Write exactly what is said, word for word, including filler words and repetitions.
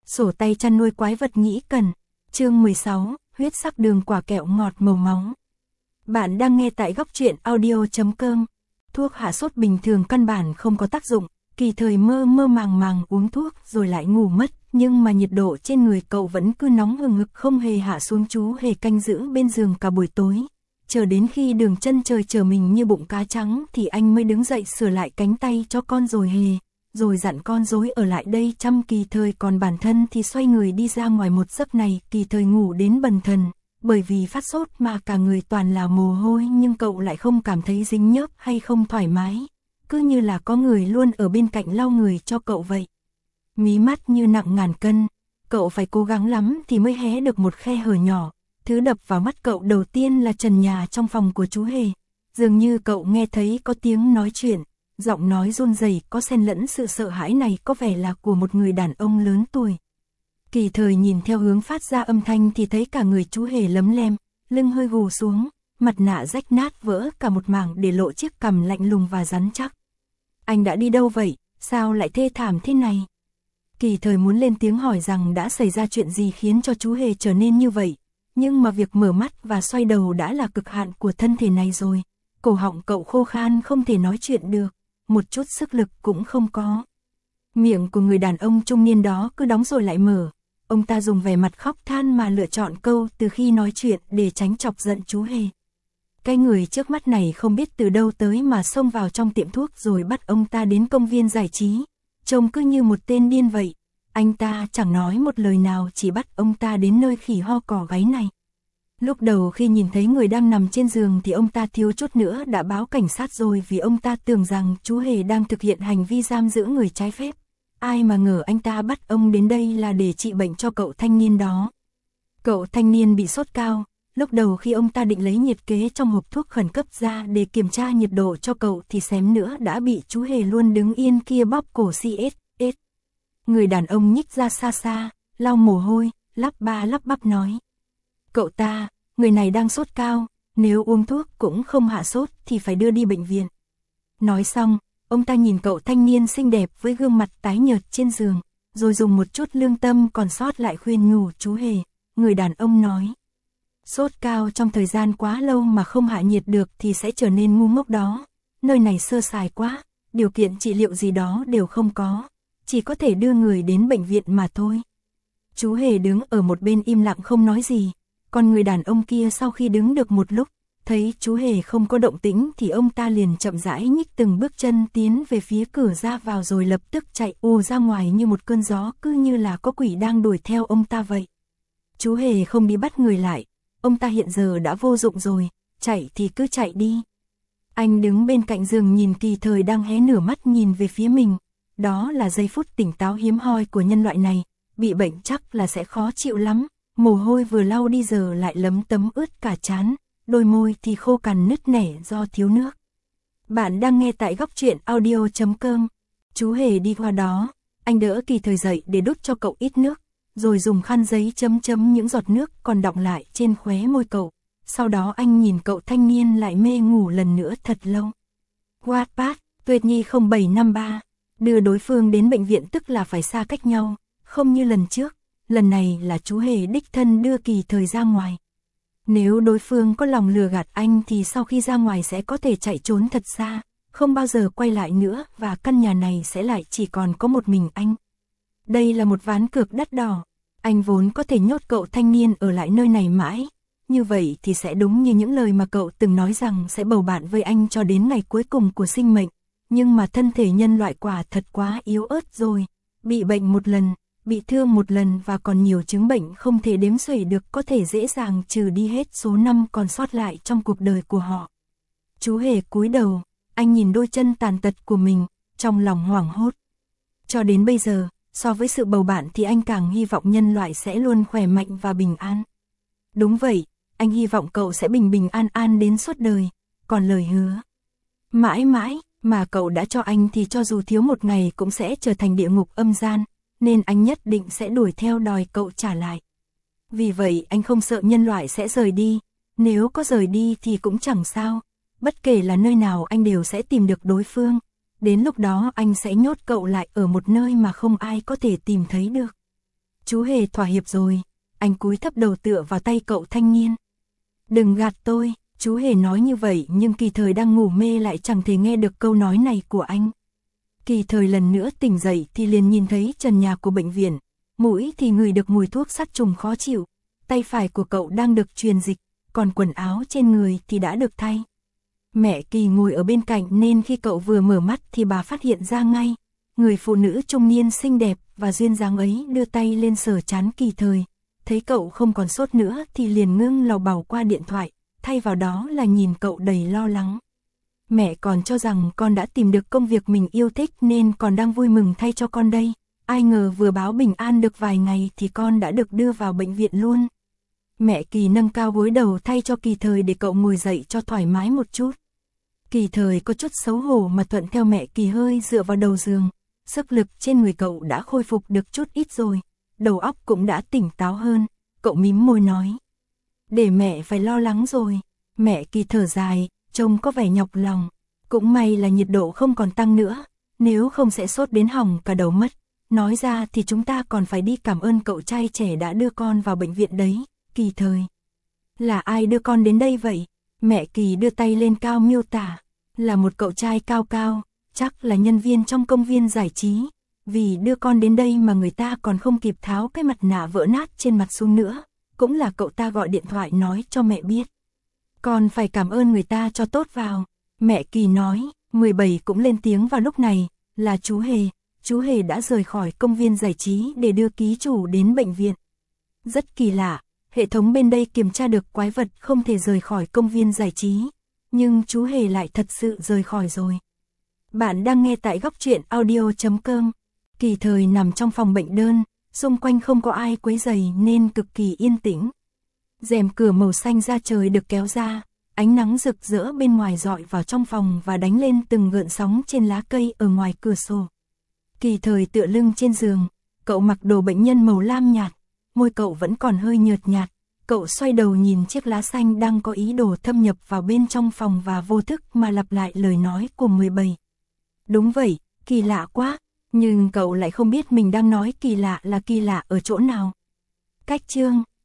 Sổ tay chăn nuôi quái vật nhĩ cần. Chương mười sáu, huyết sắc đường quả kẹo ngọt màu máu. Bạn đang nghe tại góc truyện audio chấm com. Thuốc hạ sốt bình thường căn bản không có tác dụng, kỳ thời mơ mơ màng màng uống thuốc rồi lại ngủ mất, nhưng mà nhiệt độ trên người cậu vẫn cứ nóng hừng hực không hề hạ xuống. Chú hề canh giữ bên giường cả buổi tối, chờ đến khi đường chân trời chờ mình như bụng cá trắng thì anh mới đứng dậy sửa lại cánh tay cho con rồi hề, rồi dặn con rối ở lại đây chăm Kỳ Thời, còn bản thân thì xoay người đi ra ngoài. Một giấc này Kỳ Thời ngủ đến bần thần, bởi vì phát sốt mà cả người toàn là mồ hôi, nhưng cậu lại không cảm thấy dính nhớp hay không thoải mái, cứ như là có người luôn ở bên cạnh lau người cho cậu vậy. Mí mắt như nặng ngàn cân, cậu phải cố gắng lắm thì mới hé được một khe hở nhỏ. Thứ đập vào mắt cậu đầu tiên là trần nhà trong phòng của chú hề. Dường như cậu nghe thấy có tiếng nói chuyện, giọng nói run rẩy có xen lẫn sự sợ hãi, này có vẻ là của một người đàn ông lớn tuổi. Kỳ Thời nhìn theo hướng phát ra âm thanh thì thấy cả người chú hề lấm lem, lưng hơi gù xuống, mặt nạ rách nát vỡ cả một mảng để lộ chiếc cằm lạnh lùng và rắn chắc. Anh đã đi đâu vậy, sao lại thê thảm thế này? Kỳ Thời muốn lên tiếng hỏi rằng đã xảy ra chuyện gì khiến cho chú hề trở nên như vậy, nhưng mà việc mở mắt và xoay đầu đã là cực hạn của thân thể này rồi. Cổ họng cậu khô khan không thể nói chuyện được, một chút sức lực cũng không có. Miệng của người đàn ông trung niên đó cứ đóng rồi lại mở. Ông ta dùng vẻ mặt khóc than mà lựa chọn câu từ khi nói chuyện để tránh chọc giận chú hề. Cái người trước mắt này không biết từ đâu tới mà xông vào trong tiệm thuốc rồi bắt ông ta đến công viên giải trí. Trông cứ như một tên điên vậy. Anh ta chẳng nói một lời nào, chỉ bắt ông ta đến nơi khỉ ho cỏ gáy này. Lúc đầu khi nhìn thấy người đang nằm trên giường thì ông ta thiếu chút nữa đã báo cảnh sát rồi, vì ông ta tưởng rằng chú hề đang thực hiện hành vi giam giữ người trái phép. Ai mà ngờ anh ta bắt ông đến đây là để trị bệnh cho cậu thanh niên đó. Cậu thanh niên bị sốt cao, lúc đầu khi ông ta định lấy nhiệt kế trong hộp thuốc khẩn cấp ra để kiểm tra nhiệt độ cho cậu thì xém nữa đã bị chú hề luôn đứng yên kia bóp cổ xê ét ét. Người đàn ông nhích ra xa xa, lau mồ hôi, lắp ba lắp bắp nói. Cậu ta, người này đang sốt cao, nếu uống thuốc cũng không hạ sốt thì phải đưa đi bệnh viện. Nói xong, ông ta nhìn cậu thanh niên xinh đẹp với gương mặt tái nhợt trên giường, rồi dùng một chút lương tâm còn sót lại khuyên nhủ chú hề. Người đàn ông nói, sốt cao trong thời gian quá lâu mà không hạ nhiệt được thì sẽ trở nên ngu ngốc đó. Nơi này sơ sài quá, điều kiện trị liệu gì đó đều không có, chỉ có thể đưa người đến bệnh viện mà thôi. Chú hề đứng ở một bên im lặng không nói gì. Còn người đàn ông kia sau khi đứng được một lúc, thấy chú hề không có động tĩnh thì ông ta liền chậm rãi nhích từng bước chân tiến về phía cửa ra vào, rồi lập tức chạy ù ra ngoài như một cơn gió, cứ như là có quỷ đang đuổi theo ông ta vậy. Chú hề không đi bắt người lại, ông ta hiện giờ đã vô dụng rồi, chạy thì cứ chạy đi. Anh đứng bên cạnh giường nhìn Kỳ Thời đang hé nửa mắt nhìn về phía mình. Đó là giây phút tỉnh táo hiếm hoi của nhân loại này, bị bệnh chắc là sẽ khó chịu lắm. Mồ hôi vừa lau đi giờ lại lấm tấm ướt cả trán, đôi môi thì khô cằn nứt nẻ do thiếu nước. Bạn đang nghe tại góc truyện audio chấm com. Chú hề đi qua đó, anh đỡ Kỳ Thời dậy để đút cho cậu ít nước, rồi dùng khăn giấy chấm chấm những giọt nước còn đọng lại trên khóe môi cậu. Sau đó anh nhìn cậu thanh niên lại mê ngủ lần nữa thật lâu. Wattpad, Tuyệt Nhi không bảy năm ba, đưa đối phương đến bệnh viện tức là phải xa cách nhau, không như lần trước. Lần này là chú hề đích thân đưa Kỳ Thời ra ngoài. Nếu đối phương có lòng lừa gạt anh thì sau khi ra ngoài sẽ có thể chạy trốn thật xa, không bao giờ quay lại nữa, và căn nhà này sẽ lại chỉ còn có một mình anh. Đây là một ván cược đắt đỏ. Anh vốn có thể nhốt cậu thanh niên ở lại nơi này mãi. Như vậy thì sẽ đúng như những lời mà cậu từng nói rằng sẽ bầu bạn với anh cho đến ngày cuối cùng của sinh mệnh. Nhưng mà thân thể nhân loại quả thật quá yếu ớt rồi. Bị bệnh một lần, bị thương một lần và còn nhiều chứng bệnh không thể đếm xuể được có thể dễ dàng trừ đi hết số năm còn sót lại trong cuộc đời của họ. Chú hề cúi đầu, anh nhìn đôi chân tàn tật của mình, trong lòng hoảng hốt. Cho đến bây giờ, so với sự bầu bạn thì anh càng hy vọng nhân loại sẽ luôn khỏe mạnh và bình an. Đúng vậy, anh hy vọng cậu sẽ bình bình an an đến suốt đời, còn lời hứa mãi mãi mà cậu đã cho anh thì cho dù thiếu một ngày cũng sẽ trở thành địa ngục âm gian. Nên anh nhất định sẽ đuổi theo đòi cậu trả lại. Vì vậy anh không sợ nhân loại sẽ rời đi, nếu có rời đi thì cũng chẳng sao, bất kể là nơi nào anh đều sẽ tìm được đối phương, đến lúc đó anh sẽ nhốt cậu lại ở một nơi mà không ai có thể tìm thấy được. Chú Hề thỏa hiệp rồi. Anh cúi thấp đầu tựa vào tay cậu thanh niên. Đừng gạt tôi, chú Hề nói như vậy nhưng Kỳ Thời đang ngủ mê lại chẳng thể nghe được câu nói này của anh. Kỳ Thời lần nữa tỉnh dậy thì liền nhìn thấy trần nhà của bệnh viện, mũi thì ngửi được mùi thuốc sát trùng khó chịu, tay phải của cậu đang được truyền dịch, còn quần áo trên người thì đã được thay. Mẹ Kỳ ngồi ở bên cạnh nên khi cậu vừa mở mắt thì bà phát hiện ra ngay, người phụ nữ trung niên xinh đẹp và duyên dáng ấy đưa tay lên sờ trán Kỳ Thời, thấy cậu không còn sốt nữa thì liền ngưng lầu bầu qua điện thoại, thay vào đó là nhìn cậu đầy lo lắng. Mẹ còn cho rằng con đã tìm được công việc mình yêu thích nên còn đang vui mừng thay cho con đây, ai ngờ vừa báo bình an được vài ngày thì con đã được đưa vào bệnh viện luôn. Mẹ Kỳ nâng cao gối đầu thay cho Kỳ Thời để cậu ngồi dậy cho thoải mái một chút. Kỳ Thời có chút xấu hổ mà thuận theo mẹ Kỳ hơi dựa vào đầu giường, sức lực trên người cậu đã khôi phục được chút ít rồi, đầu óc cũng đã tỉnh táo hơn, cậu mím môi nói. Để mẹ phải lo lắng rồi, mẹ Kỳ thở dài, trông có vẻ nhọc lòng, cũng may là nhiệt độ không còn tăng nữa, nếu không sẽ sốt đến hỏng cả đầu mất. Nói ra thì chúng ta còn phải đi cảm ơn cậu trai trẻ đã đưa con vào bệnh viện đấy, Kỳ Thời. Là ai đưa con đến đây vậy? Mẹ Kỳ đưa tay lên cao miêu tả, là một cậu trai cao cao, chắc là nhân viên trong công viên giải trí, vì đưa con đến đây mà người ta còn không kịp tháo cái mặt nạ vỡ nát trên mặt xuống nữa, cũng là cậu ta gọi điện thoại nói cho mẹ biết. Con phải cảm ơn người ta cho tốt vào, mẹ Kỳ nói. Mười bảy cũng lên tiếng vào lúc này, là chú Hề, chú Hề đã rời khỏi công viên giải trí để đưa ký chủ đến bệnh viện. Rất kỳ lạ, hệ thống bên đây kiểm tra được quái vật không thể rời khỏi công viên giải trí, nhưng chú Hề lại thật sự rời khỏi rồi. Bạn đang nghe tại góc truyện audio chấm com. Kỳ Thời nằm trong phòng bệnh đơn, xung quanh không có ai quấy rầy nên cực kỳ yên tĩnh. Rèm cửa màu xanh da trời được kéo ra, ánh nắng rực rỡ bên ngoài rọi vào trong phòng và đánh lên từng gợn sóng trên lá cây ở ngoài cửa sổ. Kỳ Thời tựa lưng trên giường, cậu mặc đồ bệnh nhân màu lam nhạt, môi cậu vẫn còn hơi nhợt nhạt, cậu xoay đầu nhìn chiếc lá xanh đang có ý đồ thâm nhập vào bên trong phòng và vô thức mà lặp lại lời nói của mười bảy. Đúng vậy, kỳ lạ quá, nhưng cậu lại không biết mình đang nói kỳ lạ là kỳ lạ ở chỗ nào. Cách chương